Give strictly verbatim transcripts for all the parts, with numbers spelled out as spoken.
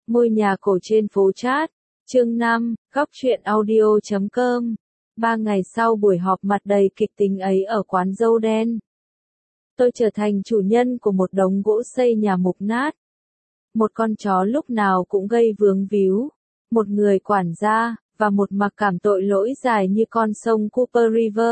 Ngôi nhà cổ trên phố Chat, chương năm, góc truyện audio chấm com. Ba ngày sau buổi họp mặt đầy kịch tính ấy ở quán dâu đen, tôi trở thành chủ nhân của một đống gỗ xây nhà mục nát. Một con chó lúc nào cũng gây vướng víu, một người quản gia, và một mặc cảm tội lỗi dài như con sông Cooper River.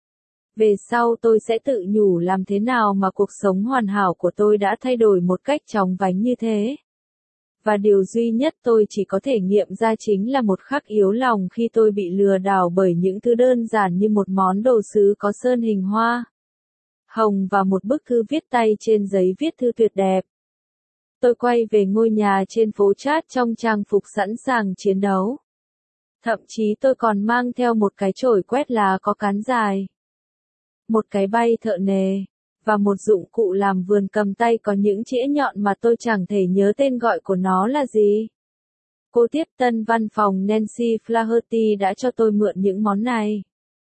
Về sau tôi sẽ tự nhủ làm thế nào mà cuộc sống hoàn hảo của tôi đã thay đổi một cách chóng vánh như thế. Và điều duy nhất tôi chỉ có thể nghiệm ra chính là một khắc yếu lòng khi tôi bị lừa đảo bởi những thứ đơn giản như một món đồ sứ có sơn hình hoa hồng và một bức thư viết tay trên giấy viết thư tuyệt đẹp. Tôi quay về ngôi nhà trên phố Chat trong trang phục sẵn sàng chiến đấu. Thậm chí tôi còn mang theo một cái chổi quét lá có cán dài, một cái bay thợ nề, và một dụng cụ làm vườn cầm tay có những chĩa nhọn mà tôi chẳng thể nhớ tên gọi của nó là gì. Cô tiếp tân văn phòng Nancy Flaherty đã cho tôi mượn những món này.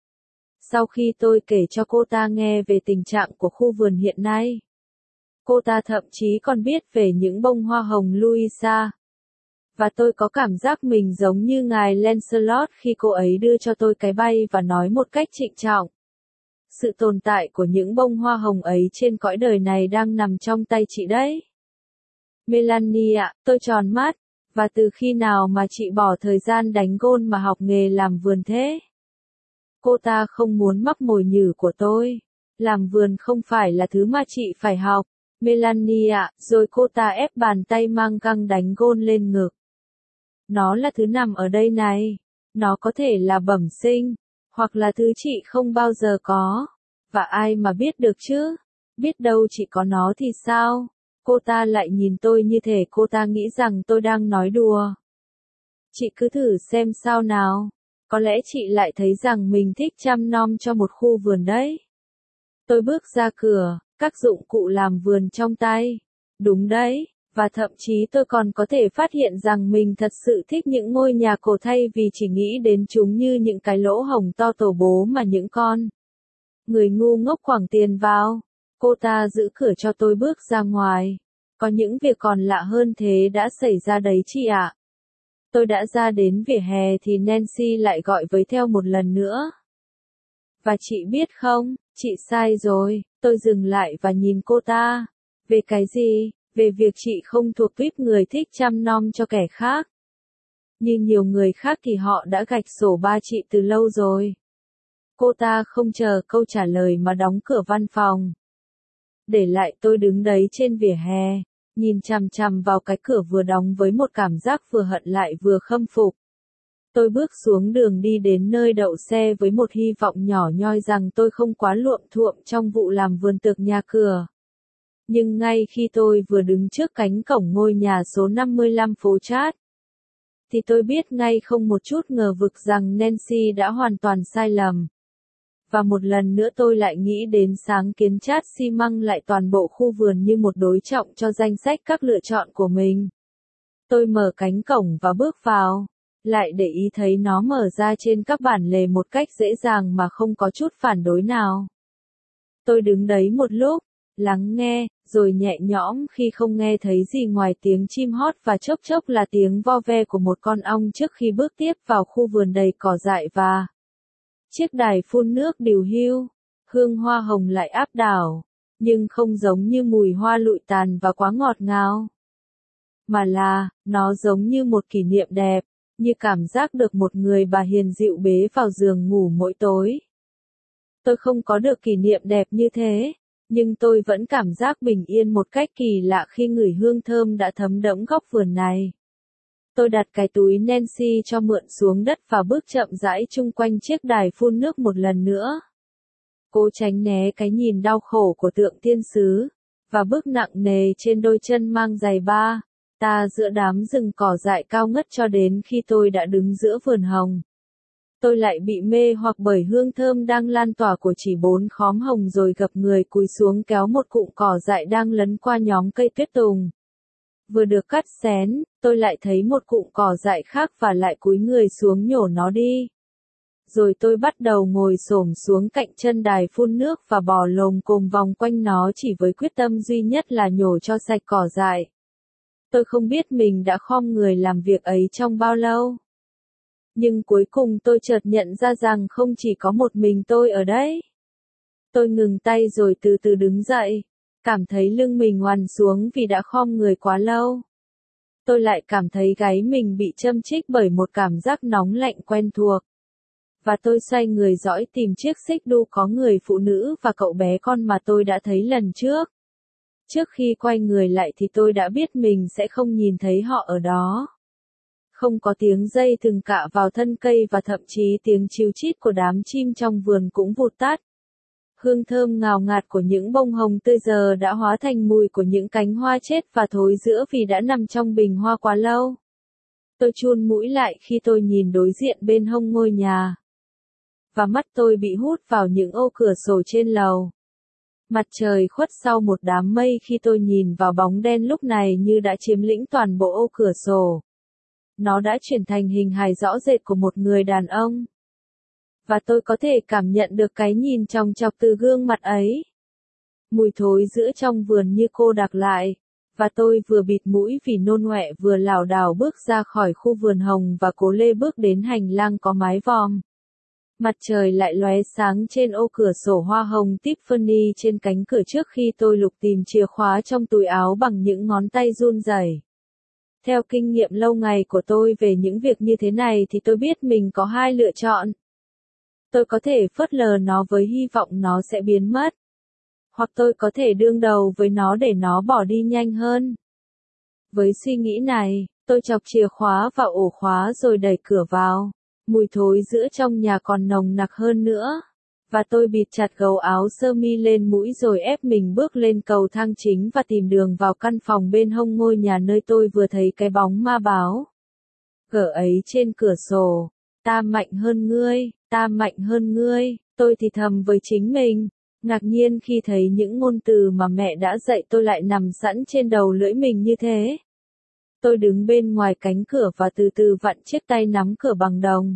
Sau khi tôi kể cho cô ta nghe về tình trạng của khu vườn hiện nay, cô ta thậm chí còn biết về những bông hoa hồng Louisa. Và tôi có cảm giác mình giống như ngài Lancelot khi cô ấy đưa cho tôi cái bay và nói một cách trịnh trọng: sự tồn tại của những bông hoa hồng ấy trên cõi đời này đang nằm trong tay chị đấy. Melanie ạ, tôi tròn mắt, và từ khi nào mà chị bỏ thời gian đánh gôn mà học nghề làm vườn thế? Cô ta không muốn mắc mồi nhử của tôi. Làm vườn không phải là thứ mà chị phải học, Melanie ạ, rồi cô ta ép bàn tay mang găng đánh gôn lên ngực. Nó là thứ nằm ở đây này. Nó có thể là bẩm sinh, hoặc là thứ chị không bao giờ có. Và ai mà biết được chứ? Biết đâu chị có nó thì sao? Cô ta lại nhìn tôi như thể cô ta nghĩ rằng tôi đang nói đùa. Chị cứ thử xem sao nào. Có lẽ chị lại thấy rằng mình thích chăm nom cho một khu vườn đấy. Tôi bước ra cửa, các dụng cụ làm vườn trong tay. Đúng đấy, và thậm chí tôi còn có thể phát hiện rằng mình thật sự thích những ngôi nhà cổ thay vì chỉ nghĩ đến chúng như những cái lỗ hổng to tổ bố mà những con người ngu ngốc quẳng tiền vào. Cô ta giữ cửa cho tôi bước ra ngoài. Có những việc còn lạ hơn thế đã xảy ra đấy chị ạ. Tôi đã ra đến vỉa hè thì Nancy lại gọi với theo một lần nữa. Và chị biết không, chị sai rồi. Tôi dừng lại và nhìn cô ta. Về cái gì? Về việc chị không thuộc tuýp người thích chăm nom cho kẻ khác. Như nhiều người khác thì họ đã gạch sổ ba chị từ lâu rồi. Cô ta không chờ câu trả lời mà đóng cửa văn phòng. Để lại tôi đứng đấy trên vỉa hè, nhìn chằm chằm vào cái cửa vừa đóng với một cảm giác vừa hận lại vừa khâm phục. Tôi bước xuống đường đi đến nơi đậu xe với một hy vọng nhỏ nhoi rằng tôi không quá luộm thuộm trong vụ làm vườn tược nhà cửa. Nhưng ngay khi tôi vừa đứng trước cánh cổng ngôi nhà số năm mươi lăm phố Chat, thì tôi biết ngay không một chút ngờ vực rằng Nancy đã hoàn toàn sai lầm. Và một lần nữa tôi lại nghĩ đến sáng kiến Chat xi măng lại toàn bộ khu vườn như một đối trọng cho danh sách các lựa chọn của mình. Tôi mở cánh cổng và bước vào, lại để ý thấy nó mở ra trên các bản lề một cách dễ dàng mà không có chút phản đối nào. Tôi đứng đấy một lúc, lắng nghe, rồi nhẹ nhõm khi không nghe thấy gì ngoài tiếng chim hót và chốc chốc là tiếng vo ve của một con ong trước khi bước tiếp vào khu vườn đầy cỏ dại và chiếc đài phun nước điều hưu. Hương hoa hồng lại áp đảo, nhưng không giống như mùi hoa lụi tàn và quá ngọt ngào. Mà là, nó giống như một kỷ niệm đẹp, như cảm giác được một người bà hiền dịu bế vào giường ngủ mỗi tối. Tôi không có được kỷ niệm đẹp như thế, nhưng tôi vẫn cảm giác bình yên một cách kỳ lạ khi ngửi hương thơm đã thấm đẫm góc vườn này. Tôi đặt cái túi Nancy cho mượn xuống đất và bước chậm rãi chung quanh chiếc đài phun nước một lần nữa. Cố tránh né cái nhìn đau khổ của tượng thiên sứ, và bước nặng nề trên đôi chân mang giày ba, ta giữa đám rừng cỏ dại cao ngất cho đến khi tôi đã đứng giữa vườn hồng. Tôi lại bị mê hoặc bởi hương thơm đang lan tỏa của chỉ bốn khóm hồng rồi gập người cúi xuống kéo một cụm cỏ dại đang lấn qua nhóm cây tuyết tùng. Vừa được cắt xén, tôi lại thấy một cụm cỏ dại khác và lại cúi người xuống nhổ nó đi. Rồi tôi bắt đầu ngồi xổm xuống cạnh chân đài phun nước và bò lồm cồm vòng quanh nó chỉ với quyết tâm duy nhất là nhổ cho sạch cỏ dại. Tôi không biết mình đã khom người làm việc ấy trong bao lâu. Nhưng cuối cùng tôi chợt nhận ra rằng không chỉ có một mình tôi ở đấy. Tôi ngừng tay rồi từ từ đứng dậy, cảm thấy lưng mình oằn xuống vì đã khom người quá lâu. Tôi lại cảm thấy gáy mình bị châm chích bởi một cảm giác nóng lạnh quen thuộc. Và tôi xoay người dõi tìm chiếc xích đu có người phụ nữ và cậu bé con mà tôi đã thấy lần trước. Trước khi quay người lại thì tôi đã biết mình sẽ không nhìn thấy họ ở đó. Không có tiếng dây thừng cạ vào thân cây và thậm chí tiếng chíu chít của đám chim trong vườn cũng vụt tắt. Hương thơm ngào ngạt của những bông hồng tươi giờ đã hóa thành mùi của những cánh hoa chết và thối rữa vì đã nằm trong bình hoa quá lâu. Tôi chun mũi lại khi tôi nhìn đối diện bên hông ngôi nhà. Và mắt tôi bị hút vào những ô cửa sổ trên lầu. Mặt trời khuất sau một đám mây khi tôi nhìn vào bóng đen lúc này như đã chiếm lĩnh toàn bộ ô cửa sổ. Nó đã chuyển thành hình hài rõ rệt của một người đàn ông. Và tôi có thể cảm nhận được cái nhìn chòng chọc từ gương mặt ấy. Mùi thối giữa trong vườn như cô đặc lại. Và tôi vừa bịt mũi vì nôn ọe vừa lảo đảo bước ra khỏi khu vườn hồng và cố lê bước đến hành lang có mái vòm. Mặt trời lại lóe sáng trên ô cửa sổ hoa hồng Tiffany trên cánh cửa trước khi tôi lục tìm chìa khóa trong túi áo bằng những ngón tay run rẩy. Theo kinh nghiệm lâu ngày của tôi về những việc như thế này thì tôi biết mình có hai lựa chọn. Tôi có thể phớt lờ nó với hy vọng nó sẽ biến mất. Hoặc tôi có thể đương đầu với nó để nó bỏ đi nhanh hơn. Với suy nghĩ này, tôi chọc chìa khóa vào ổ khóa rồi đẩy cửa vào. Mùi thối giữa trong nhà còn nồng nặc hơn nữa. Và tôi bịt chặt gấu áo sơ mi lên mũi rồi ép mình bước lên cầu thang chính và tìm đường vào căn phòng bên hông ngôi nhà nơi tôi vừa thấy cái bóng ma báo. Gở ấy trên cửa sổ. Ta mạnh hơn ngươi, ta mạnh hơn ngươi, tôi thì thầm với chính mình. Ngạc nhiên khi thấy những ngôn từ mà mẹ đã dạy tôi lại nằm sẵn trên đầu lưỡi mình như thế. Tôi đứng bên ngoài cánh cửa và từ từ vặn chiếc tay nắm cửa bằng đồng.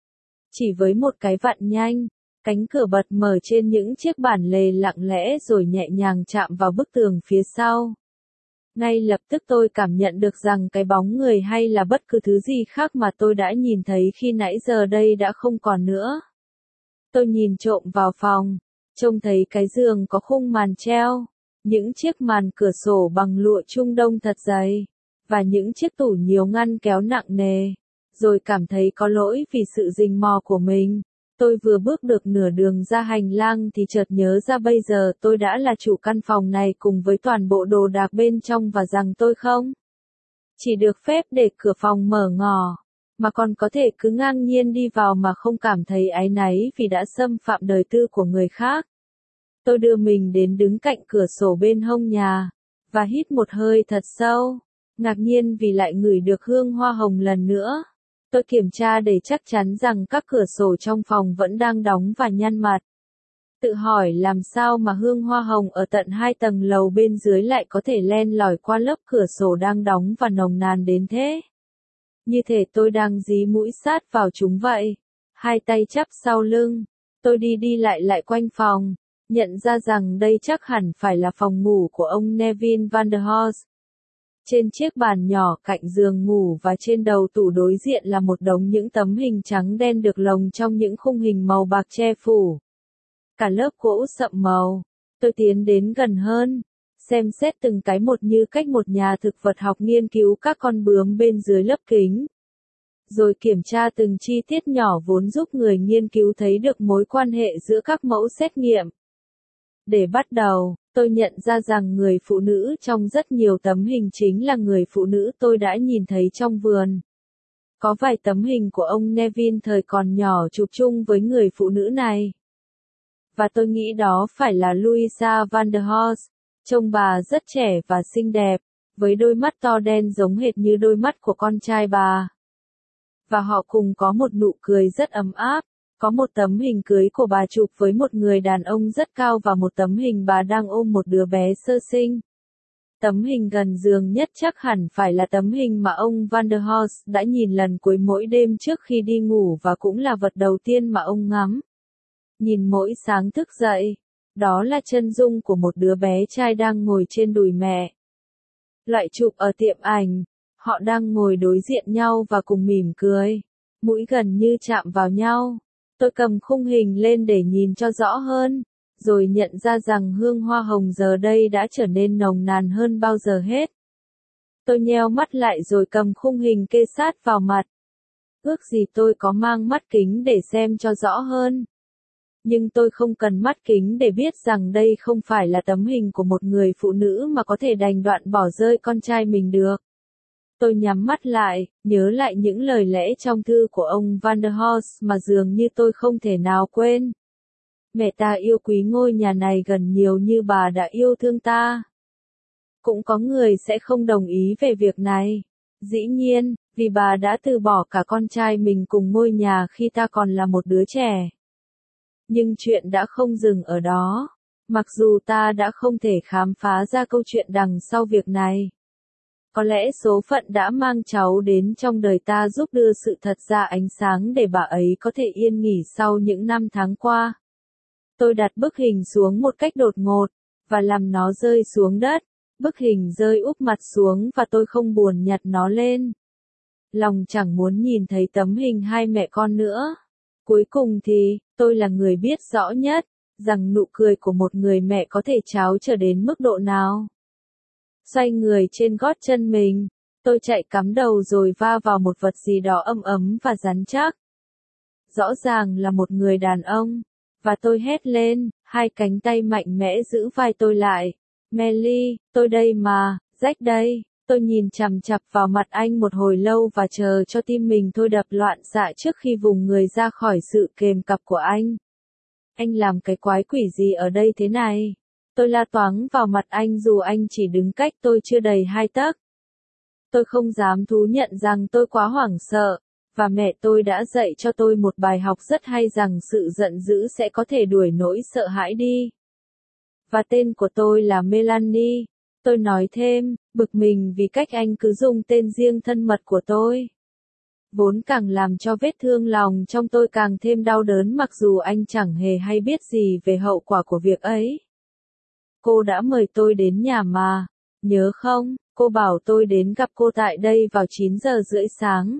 Chỉ với một cái vặn nhanh, cánh cửa bật mở trên những chiếc bản lề lặng lẽ rồi nhẹ nhàng chạm vào bức tường phía sau. Ngay lập tức tôi cảm nhận được rằng cái bóng người hay là bất cứ thứ gì khác mà tôi đã nhìn thấy khi nãy giờ đây đã không còn nữa. Tôi nhìn trộm vào phòng, trông thấy cái giường có khung màn treo, những chiếc màn cửa sổ bằng lụa Trung Đông thật dày, và những chiếc tủ nhiều ngăn kéo nặng nề, rồi cảm thấy có lỗi vì sự rình mò của mình. Tôi vừa bước được nửa đường ra hành lang thì chợt nhớ ra bây giờ tôi đã là chủ căn phòng này cùng với toàn bộ đồ đạc bên trong và rằng tôi không chỉ được phép để cửa phòng mở ngỏ, mà còn có thể cứ ngang nhiên đi vào mà không cảm thấy áy náy vì đã xâm phạm đời tư của người khác. Tôi đưa mình đến đứng cạnh cửa sổ bên hông nhà, và hít một hơi thật sâu, ngạc nhiên vì lại ngửi được hương hoa hồng lần nữa. Tôi kiểm tra để chắc chắn rằng các cửa sổ trong phòng vẫn đang đóng và nhăn mặt. Tự hỏi làm sao mà hương hoa hồng ở tận hai tầng lầu bên dưới lại có thể len lỏi qua lớp cửa sổ đang đóng và nồng nàn đến thế. Như thể tôi đang dí mũi sát vào chúng vậy. Hai tay chắp sau lưng, tôi đi đi lại lại quanh phòng, nhận ra rằng đây chắc hẳn phải là phòng ngủ của ông Neville Van der Horst. Trên chiếc bàn nhỏ cạnh giường ngủ và trên đầu tủ đối diện là một đống những tấm hình trắng đen được lồng trong những khung hình màu bạc che phủ. Cả lớp gỗ sậm màu. Tôi tiến đến gần hơn, xem xét từng cái một như cách một nhà thực vật học nghiên cứu các con bướm bên dưới lớp kính. Rồi kiểm tra từng chi tiết nhỏ vốn giúp người nghiên cứu thấy được mối quan hệ giữa các mẫu xét nghiệm. Để bắt đầu, tôi nhận ra rằng người phụ nữ trong rất nhiều tấm hình chính là người phụ nữ tôi đã nhìn thấy trong vườn. Có vài tấm hình của ông Neville thời còn nhỏ chụp chung với người phụ nữ này. Và tôi nghĩ đó phải là Louisa Van der Horst, trông bà rất trẻ và xinh đẹp, với đôi mắt to đen giống hệt như đôi mắt của con trai bà. Và họ cùng có một nụ cười rất ấm áp. Có một tấm hình cưới của bà chụp với một người đàn ông rất cao và một tấm hình bà đang ôm một đứa bé sơ sinh. Tấm hình gần giường nhất chắc hẳn phải là tấm hình mà ông Van der Horst đã nhìn lần cuối mỗi đêm trước khi đi ngủ và cũng là vật đầu tiên mà ông ngắm. Nhìn mỗi sáng thức dậy, đó là chân dung của một đứa bé trai đang ngồi trên đùi mẹ. Loại chụp ở tiệm ảnh, họ đang ngồi đối diện nhau và cùng mỉm cười, mũi gần như chạm vào nhau. Tôi cầm khung hình lên để nhìn cho rõ hơn, rồi nhận ra rằng hương hoa hồng giờ đây đã trở nên nồng nàn hơn bao giờ hết. Tôi nheo mắt lại rồi cầm khung hình kê sát vào mặt. Ước gì tôi có mang mắt kính để xem cho rõ hơn. Nhưng tôi không cần mắt kính để biết rằng đây không phải là tấm hình của một người phụ nữ mà có thể đành đoạn bỏ rơi con trai mình được. Tôi nhắm mắt lại, nhớ lại những lời lẽ trong thư của ông Van der Horst mà dường như tôi không thể nào quên. Mẹ ta yêu quý ngôi nhà này gần nhiều như bà đã yêu thương ta. Cũng có người sẽ không đồng ý về việc này. Dĩ nhiên, vì bà đã từ bỏ cả con trai mình cùng ngôi nhà khi ta còn là một đứa trẻ. Nhưng chuyện đã không dừng ở đó. Mặc dù ta đã không thể khám phá ra câu chuyện đằng sau việc này. Có lẽ số phận đã mang cháu đến trong đời ta giúp đưa sự thật ra ánh sáng để bà ấy có thể yên nghỉ sau những năm tháng qua. Tôi đặt bức hình xuống một cách đột ngột, và làm nó rơi xuống đất. Bức hình rơi úp mặt xuống và tôi không buồn nhặt nó lên. Lòng chẳng muốn nhìn thấy tấm hình hai mẹ con nữa. Cuối cùng thì, tôi là người biết rõ nhất, rằng nụ cười của một người mẹ có thể tráo trở đến mức độ nào. Xoay người trên gót chân mình, tôi chạy cắm đầu rồi va vào một vật gì đó ấm ấm và rắn chắc. Rõ ràng là một người đàn ông, và tôi hét lên, hai cánh tay mạnh mẽ giữ vai tôi lại. Melly, tôi đây mà, Jack đây. Tôi nhìn chằm chằm vào mặt anh một hồi lâu và chờ cho tim mình thôi đập loạn xạ trước khi vùng người ra khỏi sự kềm cặp của anh. Anh làm cái quái quỷ gì ở đây thế này? Tôi la toáng vào mặt anh dù anh chỉ đứng cách tôi chưa đầy hai tấc. Tôi không dám thú nhận rằng tôi quá hoảng sợ, và mẹ tôi đã dạy cho tôi một bài học rất hay rằng sự giận dữ sẽ có thể đuổi nỗi sợ hãi đi. Và tên của tôi là Melanie. Tôi nói thêm, bực mình vì cách anh cứ dùng tên riêng thân mật của tôi. Vốn càng làm cho vết thương lòng trong tôi càng thêm đau đớn mặc dù anh chẳng hề hay biết gì về hậu quả của việc ấy. Cô đã mời tôi đến nhà mà, nhớ không, cô bảo tôi đến gặp cô tại đây vào chín giờ rưỡi sáng.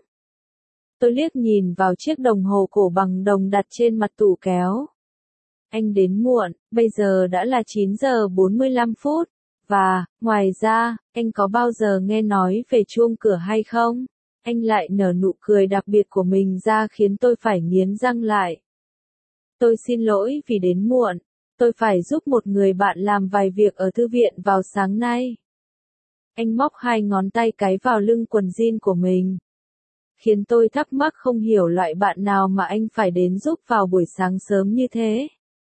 Tôi liếc nhìn vào chiếc đồng hồ cổ bằng đồng đặt trên mặt tủ kéo. Anh đến muộn, bây giờ đã là chín giờ bốn mươi lăm phút. Và, ngoài ra, anh có bao giờ nghe nói về chuông cửa hay không? Anh lại nở nụ cười đặc biệt của mình ra khiến tôi phải nghiến răng lại. Tôi xin lỗi vì đến muộn. Tôi phải giúp một người bạn làm vài việc ở thư viện vào sáng nay. Anh móc hai ngón tay cái vào lưng quần jean của mình. Khiến tôi thắc mắc không hiểu loại bạn nào mà anh phải đến giúp vào buổi sáng sớm như thế.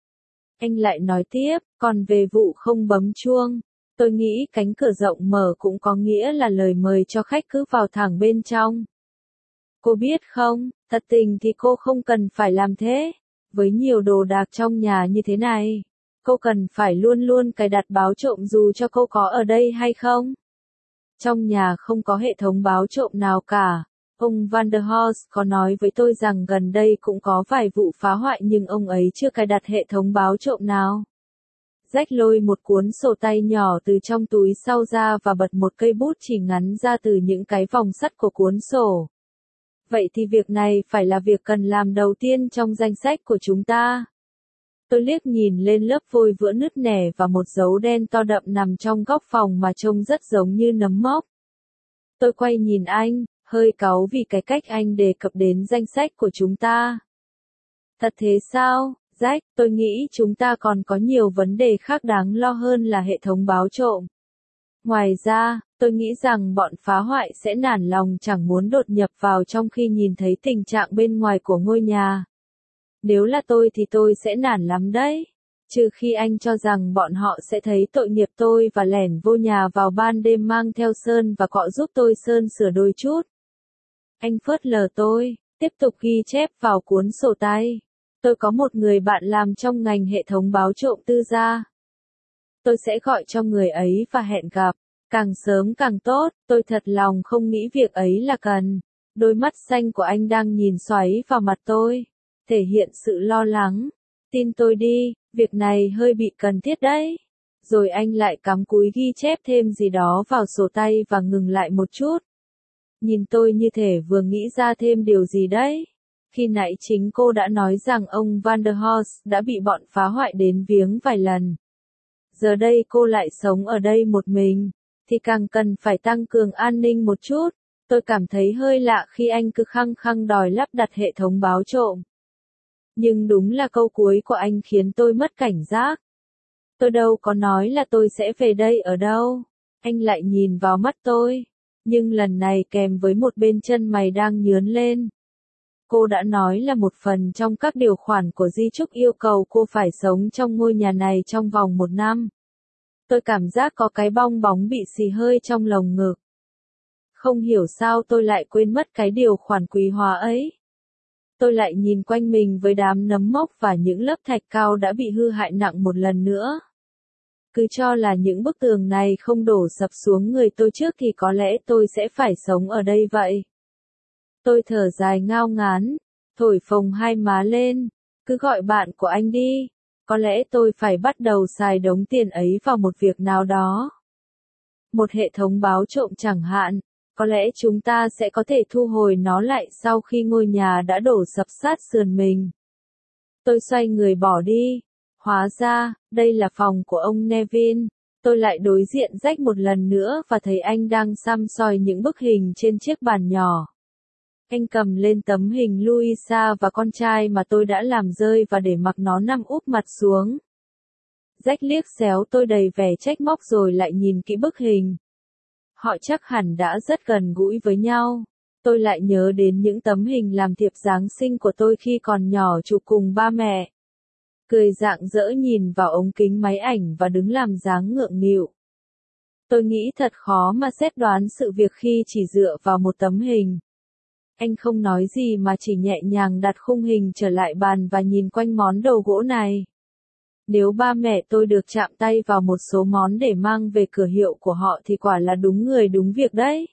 Anh lại nói tiếp, còn về vụ không bấm chuông. Tôi nghĩ cánh cửa rộng mở cũng có nghĩa là lời mời cho khách cứ vào thẳng bên trong. Cô biết không, thật tình thì cô không cần phải làm thế. Với nhiều đồ đạc trong nhà như thế này, cô cần phải luôn luôn cài đặt báo trộm dù cho cô có ở đây hay không. Trong nhà không có hệ thống báo trộm nào cả. Ông Van der Horst có nói với tôi rằng gần đây cũng có vài vụ phá hoại nhưng ông ấy chưa cài đặt hệ thống báo trộm nào. Jack lôi một cuốn sổ tay nhỏ từ trong túi sau ra và bật một cây bút chỉ ngắn ra từ những cái vòng sắt của cuốn sổ. Vậy thì việc này phải là việc cần làm đầu tiên trong danh sách của chúng ta. Tôi liếc nhìn lên lớp vôi vữa nứt nẻ và một dấu đen to đậm nằm trong góc phòng mà trông rất giống như nấm mốc. Tôi quay nhìn anh, hơi cáu vì cái cách anh đề cập đến danh sách của chúng ta. Thật thế sao, Jack? Tôi nghĩ chúng ta còn có nhiều vấn đề khác đáng lo hơn là hệ thống báo trộm. Ngoài ra, tôi nghĩ rằng bọn phá hoại sẽ nản lòng chẳng muốn đột nhập vào trong khi nhìn thấy tình trạng bên ngoài của ngôi nhà. Nếu là tôi thì tôi sẽ nản lắm đấy. Trừ khi anh cho rằng bọn họ sẽ thấy tội nghiệp tôi và lẻn vô nhà vào ban đêm mang theo sơn và cọ giúp tôi sơn sửa đôi chút. Anh phớt lờ tôi, tiếp tục ghi chép vào cuốn sổ tay. Tôi có một người bạn làm trong ngành hệ thống báo trộm tư gia. Tôi sẽ gọi cho người ấy và hẹn gặp. Càng sớm càng tốt, tôi thật lòng không nghĩ việc ấy là cần. Đôi mắt xanh của anh đang nhìn xoáy vào mặt tôi, thể hiện sự lo lắng. Tin tôi đi, việc này hơi bị cần thiết đấy. Rồi anh lại cắm cúi ghi chép thêm gì đó vào sổ tay và ngừng lại một chút. Nhìn tôi như thể vừa nghĩ ra thêm điều gì đấy. Khi nãy chính cô đã nói rằng ông Van der Horst đã bị bọn phá hoại đến viếng vài lần. Giờ đây cô lại sống ở đây một mình, thì càng cần phải tăng cường an ninh một chút. Tôi cảm thấy hơi lạ khi anh cứ khăng khăng đòi lắp đặt hệ thống báo trộm. Nhưng đúng là câu cuối của anh khiến tôi mất cảnh giác. Tôi đâu có nói là tôi sẽ về đây ở đâu. Anh lại nhìn vào mắt tôi, nhưng lần này kèm với một bên chân mày đang nhướng lên. Cô đã nói là một phần trong các điều khoản của di chúc yêu cầu cô phải sống trong ngôi nhà này trong vòng một năm. Tôi cảm giác có cái bong bóng bị xì hơi trong lồng ngực. Không hiểu sao tôi lại quên mất cái điều khoản quý hóa ấy. Tôi lại nhìn quanh mình với đám nấm mốc và những lớp thạch cao đã bị hư hại nặng một lần nữa. Cứ cho là những bức tường này không đổ sập xuống người tôi trước thì có lẽ tôi sẽ phải sống ở đây vậy. Tôi thở dài ngao ngán, thổi phồng hai má lên, cứ gọi bạn của anh đi. Có lẽ tôi phải bắt đầu xài đống tiền ấy vào một việc nào đó. Một hệ thống báo trộm chẳng hạn, có lẽ chúng ta sẽ có thể thu hồi nó lại sau khi ngôi nhà đã đổ sập sát sườn mình. Tôi xoay người bỏ đi. Hóa ra, đây là phòng của ông Neville. Tôi lại đối diện Jack một lần nữa và thấy anh đang săm soi những bức hình trên chiếc bàn nhỏ. Anh cầm lên tấm hình Louisa và con trai mà tôi đã làm rơi và để mặc nó nằm úp mặt xuống. Jack liếc xéo tôi đầy vẻ trách móc rồi lại nhìn kỹ bức hình. Họ chắc hẳn đã rất gần gũi với nhau. Tôi lại nhớ đến những tấm hình làm thiệp Giáng sinh của tôi khi còn nhỏ chụp cùng ba mẹ. Cười rạng rỡ nhìn vào ống kính máy ảnh và đứng làm dáng ngượng nghịu. Tôi nghĩ thật khó mà xét đoán sự việc khi chỉ dựa vào một tấm hình. Anh không nói gì mà chỉ nhẹ nhàng đặt khung hình trở lại bàn và nhìn quanh món đồ gỗ này. Nếu ba mẹ tôi được chạm tay vào một số món để mang về cửa hiệu của họ thì quả là đúng người đúng việc đấy.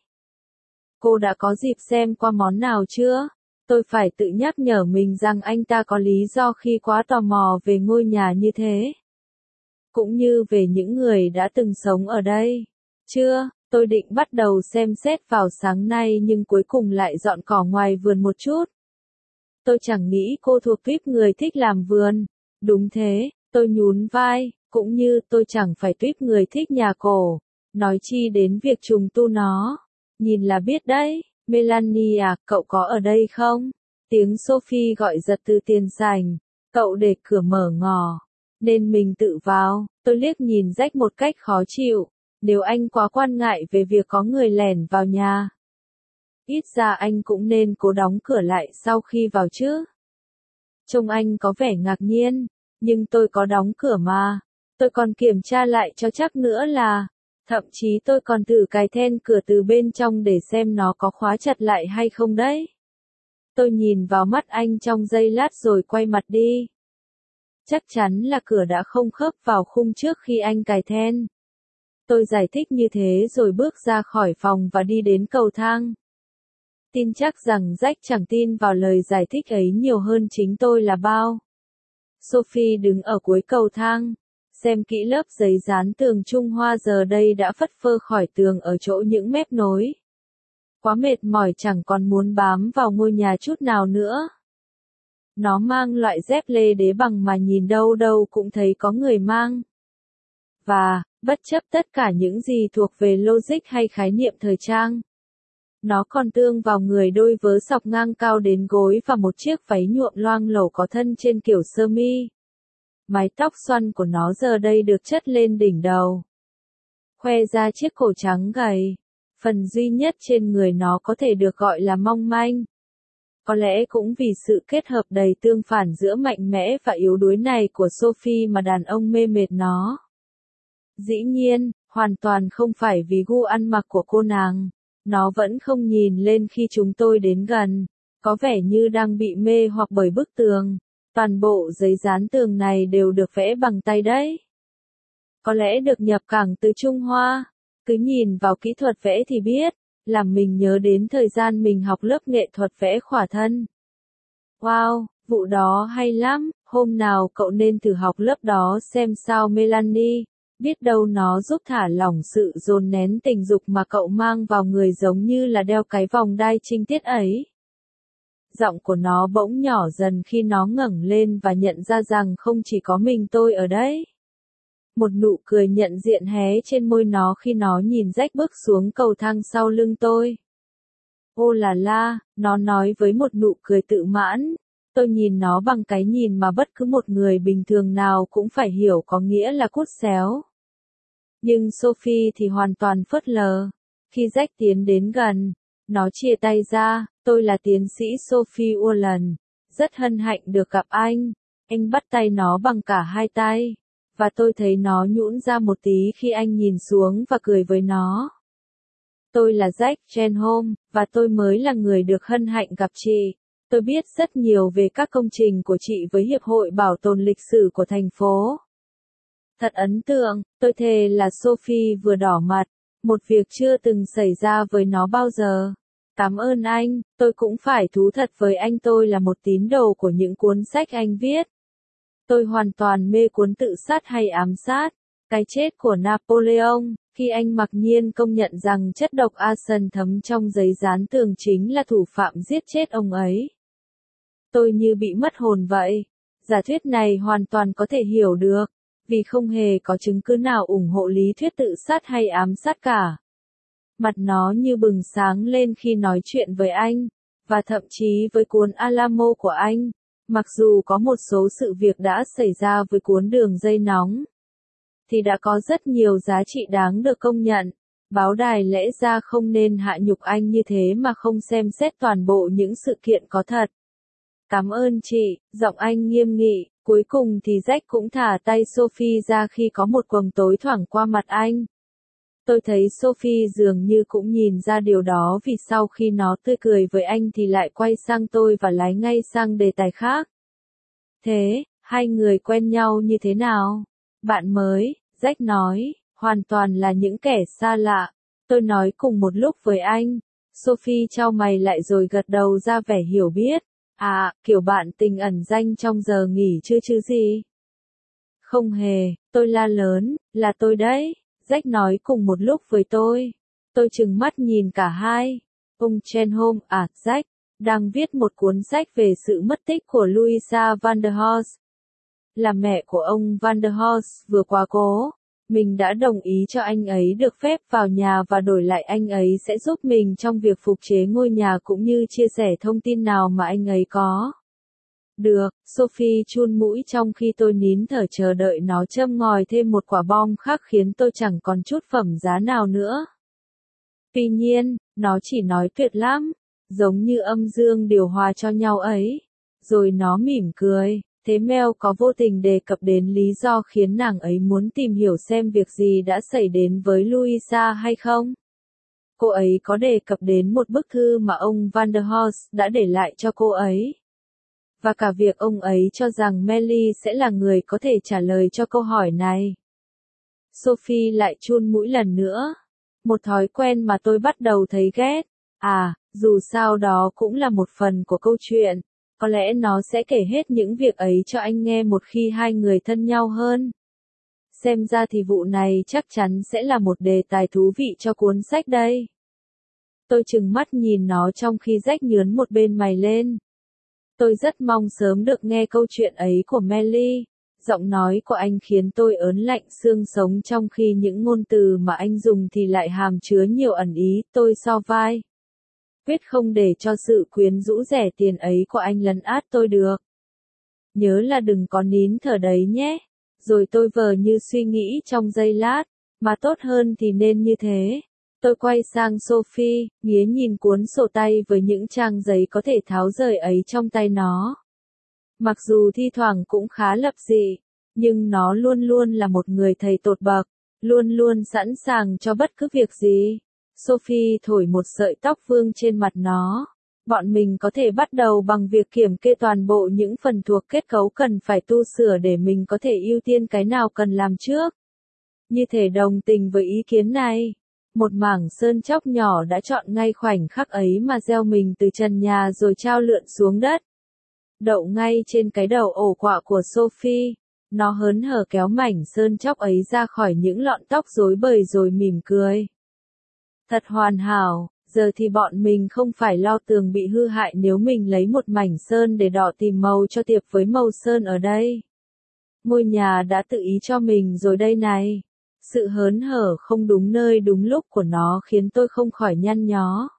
Cô đã có dịp xem qua món nào chưa? Tôi phải tự nhắc nhở mình rằng anh ta có lý do khi quá tò mò về ngôi nhà như thế. Cũng như về những người đã từng sống ở đây. Chưa, tôi định bắt đầu xem xét vào sáng nay nhưng cuối cùng lại dọn cỏ ngoài vườn một chút. Tôi chẳng nghĩ cô thuộc tuýp người thích làm vườn. Đúng thế, tôi nhún vai, cũng như tôi chẳng phải tuýp người thích nhà cổ. Nói chi đến việc trùng tu nó. Nhìn là biết đấy. Melania, cậu có ở đây không? Tiếng Sophie gọi giật từ tiền sảnh. Cậu để cửa mở ngỏ. Nên mình tự vào. Tôi liếc nhìn Jack một cách khó chịu. Nếu anh quá quan ngại về việc có người lẻn vào nhà, ít ra anh cũng nên cố đóng cửa lại sau khi vào chứ. Trông anh có vẻ ngạc nhiên. Nhưng tôi có đóng cửa mà. Tôi còn kiểm tra lại cho chắc nữa là. Thậm chí tôi còn thử cài then cửa từ bên trong để xem nó có khóa chặt lại hay không đấy. Tôi nhìn vào mắt anh trong giây lát rồi quay mặt đi. Chắc chắn là cửa đã không khớp vào khung trước khi anh cài then. Tôi giải thích như thế rồi bước ra khỏi phòng và đi đến cầu thang. Tin chắc rằng Jack chẳng tin vào lời giải thích ấy nhiều hơn chính tôi là bao. Sophie đứng ở cuối cầu thang. Xem kỹ lớp giấy dán tường Trung Hoa giờ đây đã phất phơ khỏi tường ở chỗ những mép nối. Quá mệt mỏi chẳng còn muốn bám vào ngôi nhà chút nào nữa. Nó mang loại dép lê đế bằng mà nhìn đâu đâu cũng thấy có người mang. Và, bất chấp tất cả những gì thuộc về logic hay khái niệm thời trang, nó còn tương vào người đôi vớ sọc ngang cao đến gối và một chiếc váy nhuộm loang lổ có thân trên kiểu sơ mi. Mái tóc xoăn của nó giờ đây được chất lên đỉnh đầu, khoe ra chiếc cổ trắng gầy. Phần duy nhất trên người nó có thể được gọi là mong manh. Có lẽ cũng vì sự kết hợp đầy tương phản giữa mạnh mẽ và yếu đuối này của Sophie mà đàn ông mê mệt nó. Dĩ nhiên, hoàn toàn không phải vì gu ăn mặc của cô nàng. Nó vẫn không nhìn lên khi chúng tôi đến gần, có vẻ như đang bị mê hoặc bởi bức tường. Toàn bộ giấy dán tường này đều được vẽ bằng tay đấy. Có lẽ được nhập cảng từ Trung Hoa. Cứ nhìn vào kỹ thuật vẽ thì biết, làm mình nhớ đến thời gian mình học lớp nghệ thuật vẽ khỏa thân. Wow, vụ đó hay lắm, hôm nào cậu nên thử học lớp đó xem sao Melanie. Biết đâu nó giúp thả lỏng sự dồn nén tình dục mà cậu mang vào người giống như là đeo cái vòng đai trinh tiết ấy. Giọng của nó bỗng nhỏ dần khi nó ngẩng lên và nhận ra rằng không chỉ có mình tôi ở đấy. Một nụ cười nhận diện hé trên môi nó khi nó nhìn Jack bước xuống cầu thang sau lưng tôi. Ô là la, nó nói với một nụ cười tự mãn. Tôi nhìn nó bằng cái nhìn mà bất cứ một người bình thường nào cũng phải hiểu có nghĩa là cút xéo. Nhưng Sophie thì hoàn toàn phớt lờ. Khi Jack tiến đến gần, nó chia tay ra, tôi là tiến sĩ Sophie Orland, rất hân hạnh được gặp anh. Anh bắt tay nó bằng cả hai tay, và tôi thấy nó nhũn ra một tí khi anh nhìn xuống và cười với nó. Tôi là Jack Trenholm, và tôi mới là người được hân hạnh gặp chị. Tôi biết rất nhiều về các công trình của chị với Hiệp hội Bảo tồn Lịch sử của thành phố. Thật ấn tượng, tôi thề là Sophie vừa đỏ mặt, một việc chưa từng xảy ra với nó bao giờ. Cảm ơn anh, tôi cũng phải thú thật với anh tôi là một tín đồ của những cuốn sách anh viết. Tôi hoàn toàn mê cuốn Tự sát hay ám sát, Cái chết của Napoleon, khi anh mặc nhiên công nhận rằng chất độc arsen thấm trong giấy dán tường chính là thủ phạm giết chết ông ấy. Tôi như bị mất hồn vậy. Giả thuyết này hoàn toàn có thể hiểu được, vì không hề có chứng cứ nào ủng hộ lý thuyết tự sát hay ám sát cả. Mặt nó như bừng sáng lên khi nói chuyện với anh, và thậm chí với cuốn Alamo của anh, mặc dù có một số sự việc đã xảy ra với cuốn Đường dây nóng, thì đã có rất nhiều giá trị đáng được công nhận. Báo đài lẽ ra không nên hạ nhục anh như thế mà không xem xét toàn bộ những sự kiện có thật. Cảm ơn chị, giọng anh nghiêm nghị. Cuối cùng thì Jack cũng thả tay Sophie ra khi có một quầng tối thoảng qua mặt anh. Tôi thấy Sophie dường như cũng nhìn ra điều đó vì sau khi nó tươi cười với anh thì lại quay sang tôi và lái ngay sang đề tài khác. Thế, hai người quen nhau như thế nào? Bạn mới, Jack nói, hoàn toàn là những kẻ xa lạ. Tôi nói cùng một lúc với anh. Sophie chau mày lại rồi gật đầu ra vẻ hiểu biết. À, kiểu bạn tình ẩn danh trong giờ nghỉ trưa chứ gì? Không hề, tôi la lớn, là tôi đấy. Jack nói cùng một lúc với tôi. Tôi trừng mắt nhìn cả hai. Ông Trenholm, à, Jack, đang viết một cuốn sách về sự mất tích của Louisa Van der Horst. Là mẹ của ông Van der Horst vừa qua cố. Mình đã đồng ý cho anh ấy được phép vào nhà và đổi lại anh ấy sẽ giúp mình trong việc phục chế ngôi nhà cũng như chia sẻ thông tin nào mà anh ấy có. Được, Sophie chun mũi trong khi tôi nín thở chờ đợi nó châm ngòi thêm một quả bom khác khiến tôi chẳng còn chút phẩm giá nào nữa. Tuy nhiên, nó chỉ nói tuyệt lắm, giống như âm dương điều hòa cho nhau ấy. Rồi nó mỉm cười. Thế Mel có vô tình đề cập đến lý do khiến nàng ấy muốn tìm hiểu xem việc gì đã xảy đến với Louisa hay không? Cô ấy có đề cập đến một bức thư mà ông Van der Horst đã để lại cho cô ấy. Và cả việc ông ấy cho rằng Melly sẽ là người có thể trả lời cho câu hỏi này. Sophie lại chun mũi lần nữa. Một thói quen mà tôi bắt đầu thấy ghét. À, dù sao đó cũng là một phần của câu chuyện. Có lẽ nó sẽ kể hết những việc ấy cho anh nghe một khi hai người thân nhau hơn. Xem ra thì vụ này chắc chắn sẽ là một đề tài thú vị cho cuốn sách đây. Tôi trừng mắt nhìn nó trong khi Jack nhướn một bên mày lên. Tôi rất mong sớm được nghe câu chuyện ấy của Melly. Giọng nói của anh khiến tôi ớn lạnh xương sống trong khi những ngôn từ mà anh dùng thì lại hàm chứa nhiều ẩn ý. Tôi so vai. Quyết không để cho sự quyến rũ rẻ tiền ấy của anh lấn át tôi được. Nhớ là đừng có nín thở đấy nhé. Rồi tôi vờ như suy nghĩ trong giây lát, mà tốt hơn thì nên như thế. Tôi quay sang Sophie, nghía nhìn cuốn sổ tay với những trang giấy có thể tháo rời ấy trong tay nó. Mặc dù thi thoảng cũng khá lập dị, nhưng nó luôn luôn là một người thầy tột bậc, luôn luôn sẵn sàng cho bất cứ việc gì. Sophie thổi một sợi tóc vương trên mặt nó. Bọn mình có thể bắt đầu bằng việc kiểm kê toàn bộ những phần thuộc kết cấu cần phải tu sửa để mình có thể ưu tiên cái nào cần làm trước. Như thể đồng tình với ý kiến này, một mảng sơn chóc nhỏ đã chọn ngay khoảnh khắc ấy mà gieo mình từ trần nhà rồi trao lượn xuống đất. Đậu ngay trên cái đầu ổ quạ của Sophie. Nó hớn hở kéo mảnh sơn chóc ấy ra khỏi những lọn tóc rối bời rồi mỉm cười. Thật hoàn hảo, giờ thì bọn mình không phải lo tường bị hư hại nếu mình lấy một mảnh sơn để đọ tìm màu cho tiệp với màu sơn ở đây. Ngôi nhà đã tự ý cho mình rồi đây này. Sự hớn hở không đúng nơi đúng lúc của nó khiến tôi không khỏi nhăn nhó.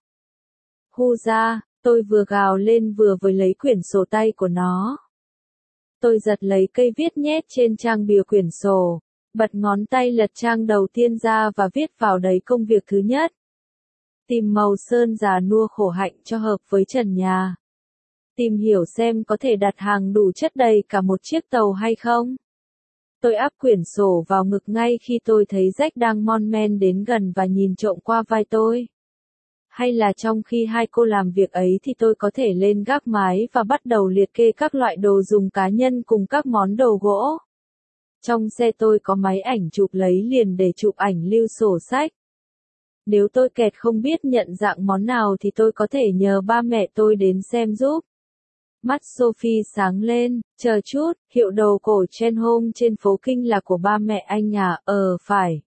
Hu ra, tôi vừa gào lên vừa với lấy quyển sổ tay của nó. Tôi giật lấy cây viết nhét trên trang bìa quyển sổ, bật ngón tay lật trang đầu tiên ra và viết vào đấy công việc thứ nhất. Tìm màu sơn già nua khổ hạnh cho hợp với trần nhà. Tìm hiểu xem có thể đặt hàng đủ chất đầy cả một chiếc tàu hay không. Tôi áp quyển sổ vào ngực ngay khi tôi thấy Jack đang mon men đến gần và nhìn trộm qua vai tôi. Hay là trong khi hai cô làm việc ấy thì tôi có thể lên gác mái và bắt đầu liệt kê các loại đồ dùng cá nhân cùng các món đồ gỗ. Trong xe tôi có máy ảnh chụp lấy liền để chụp ảnh lưu sổ sách. Nếu tôi kẹt không biết nhận dạng món nào thì tôi có thể nhờ ba mẹ tôi đến xem giúp. Mắt Sophie sáng lên, chờ chút, hiệu đồ cổ Chenhome trên phố Kinh là của ba mẹ anh à, ờ phải.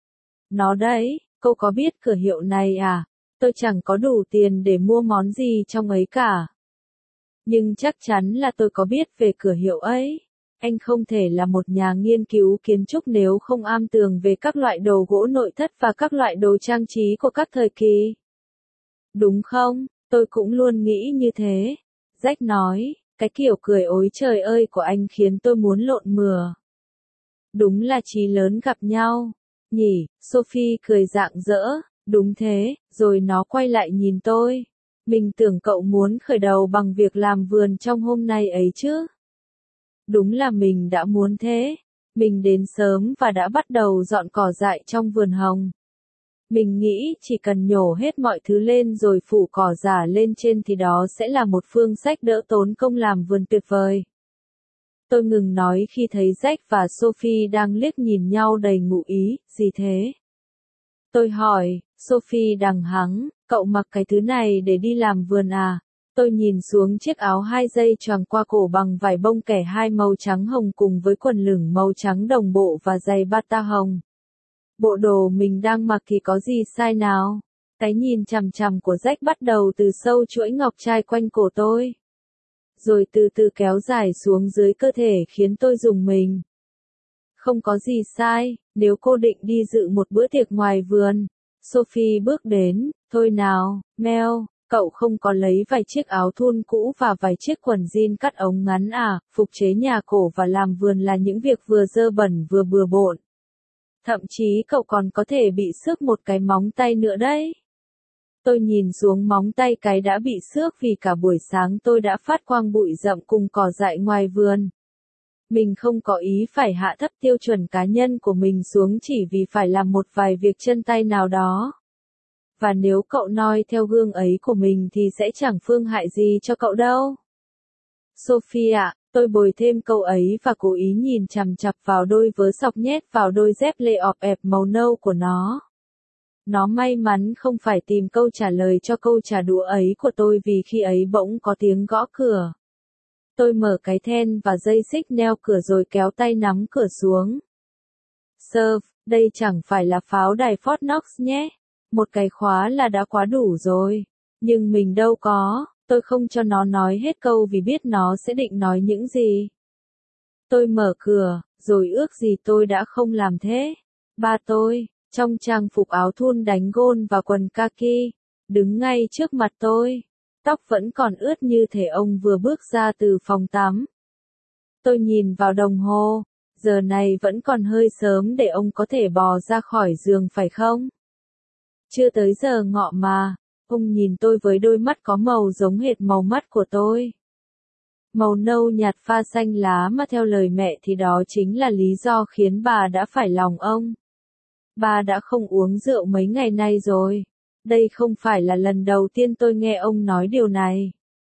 Nó đấy, cô có biết cửa hiệu này à? Tôi chẳng có đủ tiền để mua món gì trong ấy cả. Nhưng chắc chắn là tôi có biết về cửa hiệu ấy. Anh không thể là một nhà nghiên cứu kiến trúc nếu không am tường về các loại đồ gỗ nội thất và các loại đồ trang trí của các thời kỳ. Đúng không? Tôi cũng luôn nghĩ như thế. Jack nói, cái kiểu cười ối trời ơi của anh khiến tôi muốn lộn mửa. Đúng là chí lớn gặp nhau. Nhỉ, Sophie cười rạng rỡ, đúng thế, rồi nó quay lại nhìn tôi. Mình tưởng cậu muốn khởi đầu bằng việc làm vườn trong hôm nay ấy chứ. Đúng là mình đã muốn thế. Mình đến sớm và đã bắt đầu dọn cỏ dại trong vườn hồng. Mình nghĩ chỉ cần nhổ hết mọi thứ lên rồi phủ cỏ giả lên trên thì đó sẽ là một phương sách đỡ tốn công làm vườn tuyệt vời. Tôi ngừng nói khi thấy Jack và Sophie đang liếc nhìn nhau đầy ngụ ý, gì thế? Tôi hỏi, Sophie đằng hắng, cậu mặc cái thứ này để đi làm vườn à? Tôi nhìn xuống chiếc áo hai dây choàng qua cổ bằng vải bông kẻ hai màu trắng hồng cùng với quần lửng màu trắng đồng bộ và giày bata hồng. Bộ đồ mình đang mặc thì có gì sai nào? Cái nhìn chằm chằm của Jack bắt đầu từ sâu chuỗi ngọc trai quanh cổ tôi. Rồi từ từ kéo dài xuống dưới cơ thể khiến tôi rùng mình. Không có gì sai, nếu cô định đi dự một bữa tiệc ngoài vườn. Sophie bước đến, thôi nào, Mel, cậu không có lấy vài chiếc áo thun cũ và vài chiếc quần jean cắt ống ngắn à, phục chế nhà cổ và làm vườn là những việc vừa dơ bẩn vừa bừa bộn. Thậm chí cậu còn có thể bị xước một cái móng tay nữa đấy. Tôi nhìn xuống móng tay cái đã bị xước vì cả buổi sáng tôi đã phát quang bụi rậm cùng cỏ dại ngoài vườn. Mình không có ý phải hạ thấp tiêu chuẩn cá nhân của mình xuống chỉ vì phải làm một vài việc chân tay nào đó. Và nếu cậu noi theo gương ấy của mình thì sẽ chẳng phương hại gì cho cậu đâu. Sophia, tôi bồi thêm câu ấy và cố ý nhìn chằm chặp vào đôi vớ sọc nhét vào đôi dép lê ọp ẹp màu nâu của nó. Nó may mắn không phải tìm câu trả lời cho câu trả đũa ấy của tôi vì khi ấy bỗng có tiếng gõ cửa. Tôi mở cái then và dây xích neo cửa rồi kéo tay nắm cửa xuống. Sir, đây chẳng phải là pháo đài Fort Knox nhé. Một cái khóa là đã quá đủ rồi. Nhưng mình đâu có, tôi không cho nó nói hết câu vì biết nó sẽ định nói những gì. Tôi mở cửa, rồi ước gì tôi đã không làm thế. Ba tôi, trong trang phục áo thun đánh gôn và quần kaki, đứng ngay trước mặt tôi. Tóc vẫn còn ướt như thể ông vừa bước ra từ phòng tắm. Tôi nhìn vào đồng hồ, giờ này vẫn còn hơi sớm để ông có thể bò ra khỏi giường phải không? Chưa tới giờ ngọ mà, ông nhìn tôi với đôi mắt có màu giống hệt màu mắt của tôi. Màu nâu nhạt pha xanh lá mà theo lời mẹ thì đó chính là lý do khiến bà đã phải lòng ông. Bà đã không uống rượu mấy ngày nay rồi. Đây không phải là lần đầu tiên tôi nghe ông nói điều này.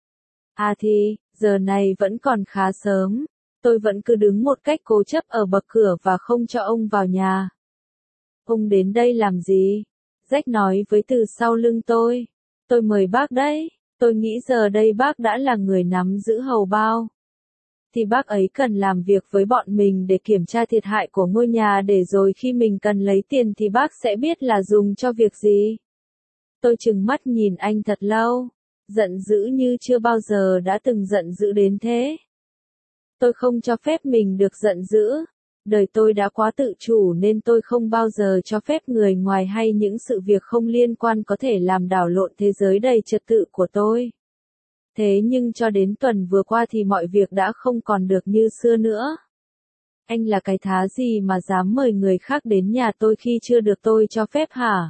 À thì, giờ này vẫn còn khá sớm. Tôi vẫn cứ đứng một cách cố chấp ở bậc cửa và không cho ông vào nhà. Ông đến đây làm gì? Jack nói với từ sau lưng tôi. Tôi mời bác đấy. Tôi nghĩ giờ đây bác đã là người nắm giữ hầu bao. thì bác ấy cần làm việc với bọn mình để kiểm tra thiệt hại của ngôi nhà để rồi khi mình cần lấy tiền thì bác sẽ biết là dùng cho việc gì. Tôi trừng mắt nhìn anh thật lâu, giận dữ như chưa bao giờ đã từng giận dữ đến thế. Tôi không cho phép mình được giận dữ. Đời tôi đã quá tự chủ nên tôi không bao giờ cho phép người ngoài hay những sự việc không liên quan có thể làm đảo lộn thế giới đầy trật tự của tôi. Thế nhưng cho đến tuần vừa qua thì mọi việc đã không còn được như xưa nữa. Anh là cái thá gì mà dám mời người khác đến nhà tôi khi chưa được tôi cho phép hả?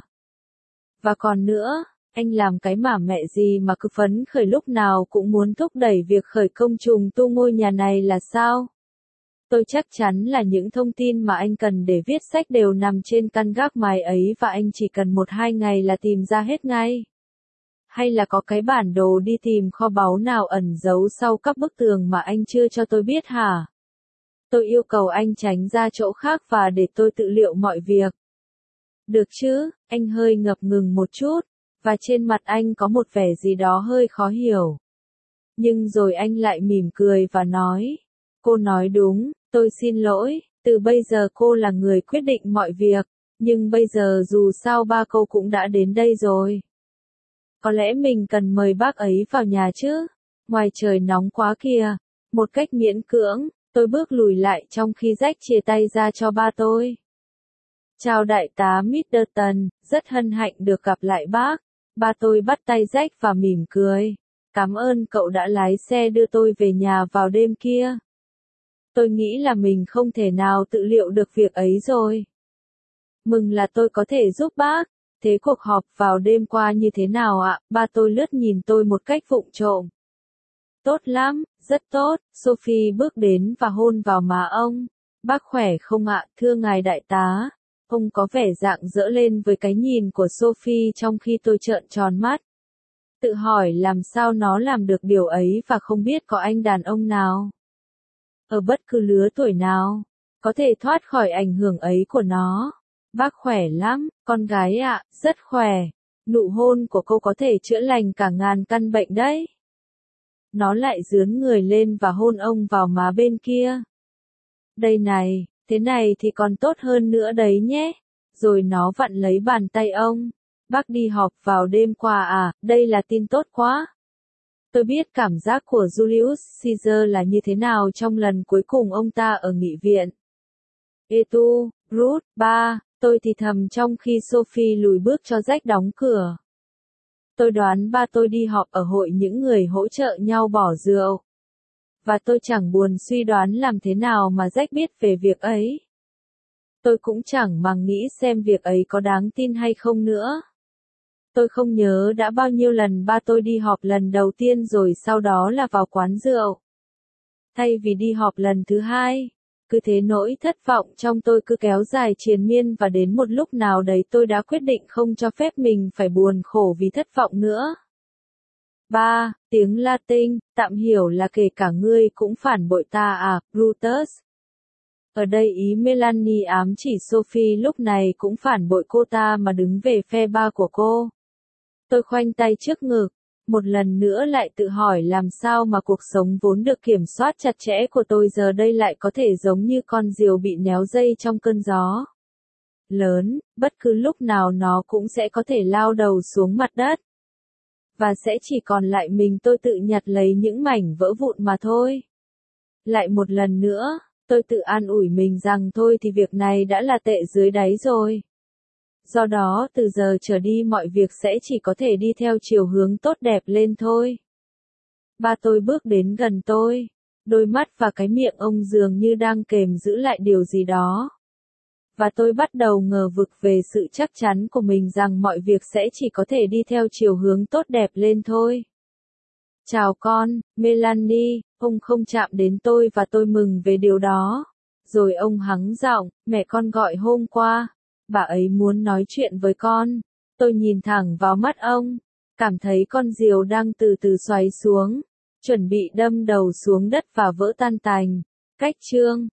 Và còn nữa, anh làm cái mả mẹ gì mà cứ phấn khởi lúc nào cũng muốn thúc đẩy việc khởi công trùng tu ngôi nhà này là sao? Tôi chắc chắn là những thông tin mà anh cần để viết sách đều nằm trên căn gác mái ấy và anh chỉ cần một hai ngày là tìm ra hết ngay. Hay là có cái bản đồ đi tìm kho báu nào ẩn giấu sau các bức tường mà anh chưa cho tôi biết hả? Tôi yêu cầu anh tránh ra chỗ khác và để tôi tự liệu mọi việc. Được chứ, anh hơi ngập ngừng một chút, và trên mặt anh có một vẻ gì đó hơi khó hiểu. Nhưng rồi anh lại mỉm cười và nói, cô nói đúng, tôi xin lỗi, từ bây giờ cô là người quyết định mọi việc, nhưng bây giờ dù sao ba cô cũng đã đến đây rồi. Có lẽ mình cần mời bác ấy vào nhà chứ, ngoài trời nóng quá kìa. Một cách miễn cưỡng, tôi bước lùi lại trong khi Jack chia tay ra cho ba tôi. Chào đại tá Middleton, rất hân hạnh được gặp lại bác. Ba tôi bắt tay Jack và mỉm cười. Cảm ơn cậu đã lái xe đưa tôi về nhà vào đêm kia. Tôi nghĩ là mình không thể nào tự liệu được việc ấy rồi. Mừng là tôi có thể giúp bác. Thế cuộc họp vào đêm qua như thế nào ạ? Ba tôi lướt nhìn tôi một cách vụng trộm. Tốt lắm, rất tốt. Sophie bước đến và hôn vào má ông. Bác khỏe không ạ, thưa ngài đại tá? Ông có vẻ rạng rỡ lên với cái nhìn của Sophie trong khi tôi trợn tròn mắt. Tự hỏi làm sao nó làm được điều ấy và không biết có anh đàn ông nào, ở bất cứ lứa tuổi nào, có thể thoát khỏi ảnh hưởng ấy của nó. Bác khỏe lắm, con gái ạ, rất khỏe. Nụ hôn của cô có thể chữa lành cả ngàn căn bệnh đấy. Nó lại dướn người lên và hôn ông vào má bên kia. Đây này, thế này thì còn tốt hơn nữa đấy nhé. Rồi nó vặn lấy bàn tay ông. Bác đi họp vào đêm qua à, đây là tin tốt quá. Tôi biết cảm giác của Julius Caesar là như thế nào trong lần cuối cùng ông ta ở nghị viện. Ê tu, Ruth, ba, tôi thì thầm trong khi Sophie lùi bước cho Jack đóng cửa. Tôi đoán ba tôi đi họp ở hội những người hỗ trợ nhau bỏ rượu. Và tôi chẳng buồn suy đoán làm thế nào mà Jack biết về việc ấy. Tôi cũng chẳng màng nghĩ xem việc ấy có đáng tin hay không nữa. Tôi không nhớ đã bao nhiêu lần ba tôi đi họp lần đầu tiên rồi sau đó là vào quán rượu. Thay vì đi họp lần thứ hai, cứ thế nỗi thất vọng trong tôi cứ kéo dài triền miên và đến một lúc nào đấy tôi đã quyết định không cho phép mình phải buồn khổ vì thất vọng nữa. ba. Tiếng Latin, tạm hiểu là kể cả ngươi cũng phản bội ta à, Brutus. Ở đây ý Melanie ám chỉ Sophie lúc này cũng phản bội cô ta mà đứng về phe ba của cô. Tôi khoanh tay trước ngực, một lần nữa lại tự hỏi làm sao mà cuộc sống vốn được kiểm soát chặt chẽ của tôi giờ đây lại có thể giống như con diều bị néo dây trong cơn gió lớn, bất cứ lúc nào nó cũng sẽ có thể lao đầu xuống mặt đất. Và sẽ chỉ còn lại mình tôi tự nhặt lấy những mảnh vỡ vụn mà thôi. Lại một lần nữa, tôi tự an ủi mình rằng thôi thì việc này đã là tệ dưới đáy rồi. Do đó từ giờ trở đi mọi việc sẽ chỉ có thể đi theo chiều hướng tốt đẹp lên thôi. Ba tôi bước đến gần tôi. Đôi mắt và cái miệng ông dường như đang kềm giữ lại điều gì đó. Và tôi bắt đầu ngờ vực về sự chắc chắn của mình rằng mọi việc sẽ chỉ có thể đi theo chiều hướng tốt đẹp lên thôi. Chào con, Melanie, ông không chạm đến tôi và tôi mừng về điều đó. Rồi ông hắng giọng, mẹ con gọi hôm qua. Bà ấy muốn nói chuyện với con. Tôi nhìn thẳng vào mắt ông, cảm thấy con diều đang từ từ xoáy xuống, chuẩn bị đâm đầu xuống đất và vỡ tan tành. Cách chương